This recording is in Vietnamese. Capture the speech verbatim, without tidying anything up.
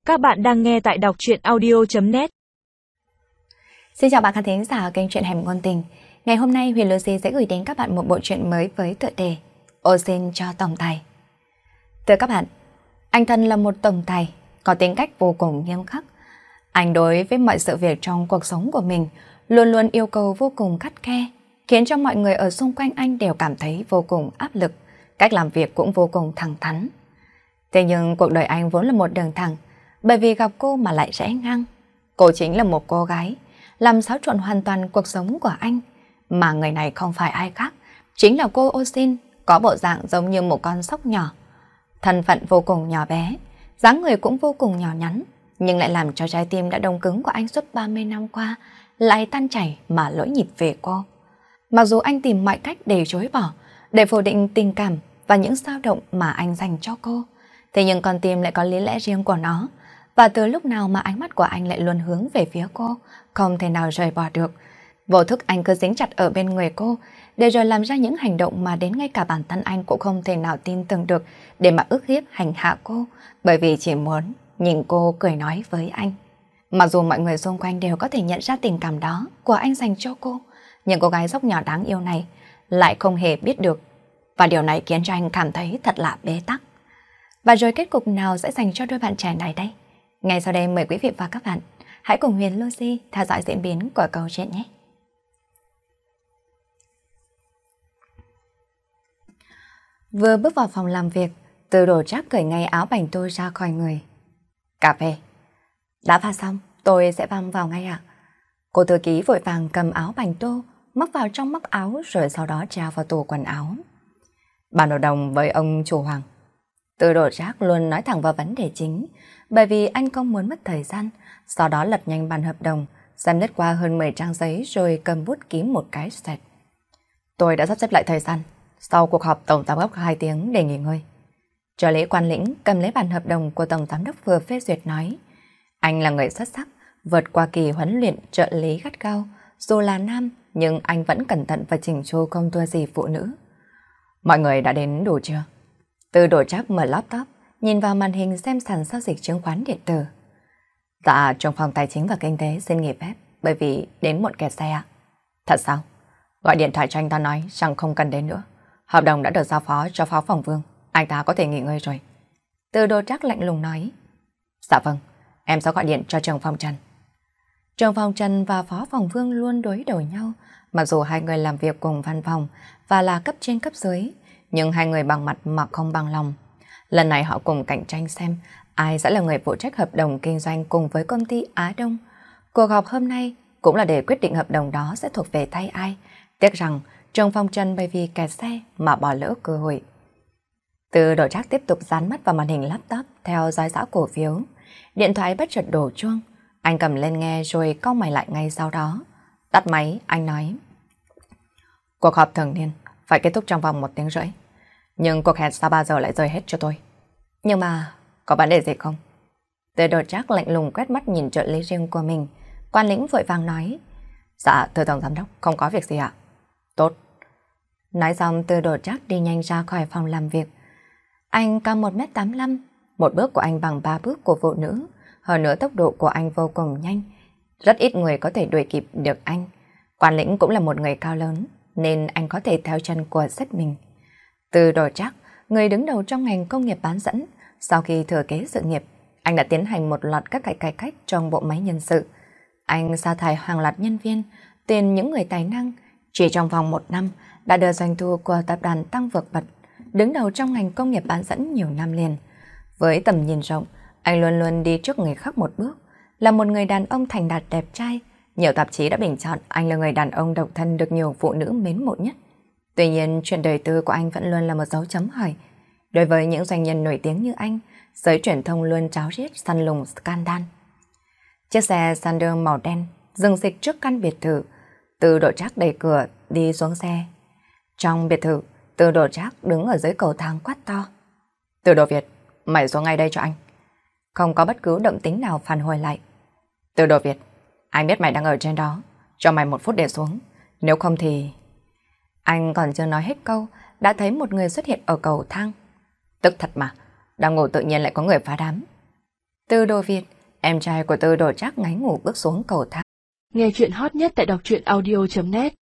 Các bạn đang nghe tại đọc truyện audio chấm net. Xin chào bạn khán thính giả kênh truyện Hẻm Ngôn Tình. Ngày hôm nay Huyền Lucy sẽ gửi đến các bạn một bộ truyện mới với tựa đề Ô xin cho tổng tài. Thưa các bạn, anh Thân là một tổng tài có tính cách vô cùng nghiêm khắc. Anh đối với mọi sự việc trong cuộc sống của mình luôn luôn yêu cầu vô cùng khắt khe, khiến cho mọi người ở xung quanh anh đều cảm thấy vô cùng áp lực, cách làm việc cũng vô cùng thẳng thắn. Thế nhưng cuộc đời anh vốn là một đường thẳng, bởi vì gặp cô mà lại rẽ ngang. Cô chính là một cô gái, làm xáo trộn hoàn toàn cuộc sống của anh, mà người này không phải ai khác, chính là cô Ô Xin, có bộ dạng giống như một con sóc nhỏ. Thân phận vô cùng nhỏ bé, dáng người cũng vô cùng nhỏ nhắn, nhưng lại làm cho trái tim đã đông cứng của anh suốt ba mươi năm qua lại tan chảy mà lỗi nhịp về cô. Mặc dù anh tìm mọi cách để chối bỏ, để phủ định tình cảm và những dao động mà anh dành cho cô, thế nhưng con tim lại có lý lẽ riêng của nó. Và từ lúc nào mà ánh mắt của anh lại luôn hướng về phía cô, không thể nào rời bỏ được. Vô thức anh cứ dính chặt ở bên người cô, để rồi làm ra những hành động mà đến ngay cả bản thân anh cũng không thể nào tin tưởng được, để mà ức hiếp hành hạ cô, bởi vì chỉ muốn nhìn cô cười nói với anh. Mặc dù mọi người xung quanh đều có thể nhận ra tình cảm đó của anh dành cho cô, nhưng cô gái dốc nhỏ đáng yêu này lại không hề biết được. Và điều này khiến cho anh cảm thấy thật là bế tắc. Và rồi kết cục nào sẽ dành cho đôi bạn trẻ này đây? Ngay sau đây mời quý vị và các bạn hãy cùng Huyền Lucy theo dõi diễn biến của câu chuyện nhé. Vừa bước vào phòng làm việc, Từ Đồ Trác cởi ngay áo bành tôi ra khỏi người. Cà phê. Đã pha xong, tôi sẽ pha vào ngay ạ. Cô thư ký vội vàng cầm áo bành tô, móc vào trong móc áo rồi sau đó treo vào tủ quần áo. Bản hợp đồng với ông chủ Hoàng. Từ Đồ Trác luôn nói thẳng vào vấn đề chính, bởi vì anh không muốn mất thời gian, sau đó lật nhanh bản hợp đồng, xem lướt qua hơn mười trang giấy rồi cầm bút ký một cái sẹt. Tôi đã sắp xếp lại thời gian, sau cuộc họp tổng giám đốc hai tiếng để nghỉ ngơi. Trợ lý quan lĩnh cầm lấy bản hợp đồng của tổng giám đốc vừa phê duyệt nói, anh là người xuất sắc, vượt qua kỳ huấn luyện trợ lý gắt gao, dù là nam nhưng anh vẫn cẩn thận và chỉnh chu không thua gì phụ nữ. Mọi người đã đến đủ chưa? Từ Đồ Trác mở laptop, nhìn vào màn hình xem sàn giao dịch chứng khoán điện tử. Dạ, trong phòng tài chính và kinh tế xin nghỉ phép, bởi vì đến muộn kẹt xe ạ. Thật sao? Gọi điện thoại cho anh ta nói rằng không cần đến nữa. Hợp đồng đã được giao phó cho Phó Phòng Vương, anh ta có thể nghỉ ngơi rồi. Từ Đồ Trác lạnh lùng nói. Dạ vâng, em sẽ gọi điện cho Trường Phòng Trần. Trường Phòng Trần và Phó Phòng Vương luôn đối đầu nhau, mặc dù hai người làm việc cùng văn phòng và là cấp trên cấp dưới, nhưng hai người bằng mặt mà không bằng lòng. Lần này họ cùng cạnh tranh xem ai sẽ là người phụ trách hợp đồng kinh doanh cùng với công ty Á Đông. Cuộc họp hôm nay cũng là để quyết định hợp đồng đó sẽ thuộc về tay ai. Tiếc rằng Trường Phong Trần bởi vì kẹt xe mà bỏ lỡ cơ hội. Từ Đồ Trác tiếp tục dán mắt vào màn hình laptop theo dõi dõi cổ phiếu. Điện thoại bất chợt đổ chuông. Anh cầm lên nghe rồi cau mày lại ngay sau đó. Tắt máy, anh nói. Cuộc họp thường niên phải kết thúc trong vòng một tiếng rưỡi. Nhưng cuộc hẹn sau ba giờ lại rơi hết cho tôi. Nhưng mà có vấn đề gì không? Từ Đồ Trác lạnh lùng quét mắt nhìn trợ lý riêng của mình. Quan lĩnh vội vàng nói. Dạ thưa tổng giám đốc, không có việc gì ạ. Tốt. Nói xong Từ Đồ Trác đi nhanh ra khỏi phòng làm việc. Anh cao một mét tám mươi lăm, một bước của anh bằng ba bước của phụ nữ. Hơn nữa tốc độ của anh vô cùng nhanh, rất ít người có thể đuổi kịp được anh. Quan lĩnh cũng là một người cao lớn, nên anh có thể theo chân của sếp mình. Từ Đồ Trác, người đứng đầu trong ngành công nghiệp bán dẫn, sau khi thừa kế sự nghiệp, anh đã tiến hành một loạt các cải cải cách trong bộ máy nhân sự. Anh sa thải hàng loạt nhân viên, tuyển những người tài năng, chỉ trong vòng một năm đã đưa doanh thu của tập đoàn tăng vượt bậc, đứng đầu trong ngành công nghiệp bán dẫn nhiều năm liền. Với tầm nhìn rộng, anh luôn luôn đi trước người khác một bước, là một người đàn ông thành đạt đẹp trai. Nhiều tạp chí đã bình chọn anh là người đàn ông độc thân được nhiều phụ nữ mến mộ nhất. Tuy nhiên, chuyện đời tư của anh vẫn luôn là một dấu chấm hỏi. Đối với những doanh nhân nổi tiếng như anh, giới truyền thông luôn tráo riết săn lùng scandal. Chiếc xe Sander màu đen dừng xịch trước căn biệt thự. Từ Đồ Trác đẩy cửa đi xuống xe. Trong biệt thự, Từ Đồ Trác đứng ở dưới cầu thang quát to. Từ Đồ Việt, mày xuống ngay đây cho anh. Không có bất cứ động tĩnh nào phản hồi lại. Từ Đồ Việt, anh biết mày đang ở trên đó, cho mày một phút để xuống. Nếu không thì... Anh còn chưa nói hết câu, đã thấy một người xuất hiện ở cầu thang. Tức thật mà, đang ngủ tự nhiên lại có người phá đám. Từ Đồ Việt, em trai của Từ Đồ Trác ngáy ngủ bước xuống cầu thang. Nghe chuyện hot nhất tại đọc truyện audio chấm net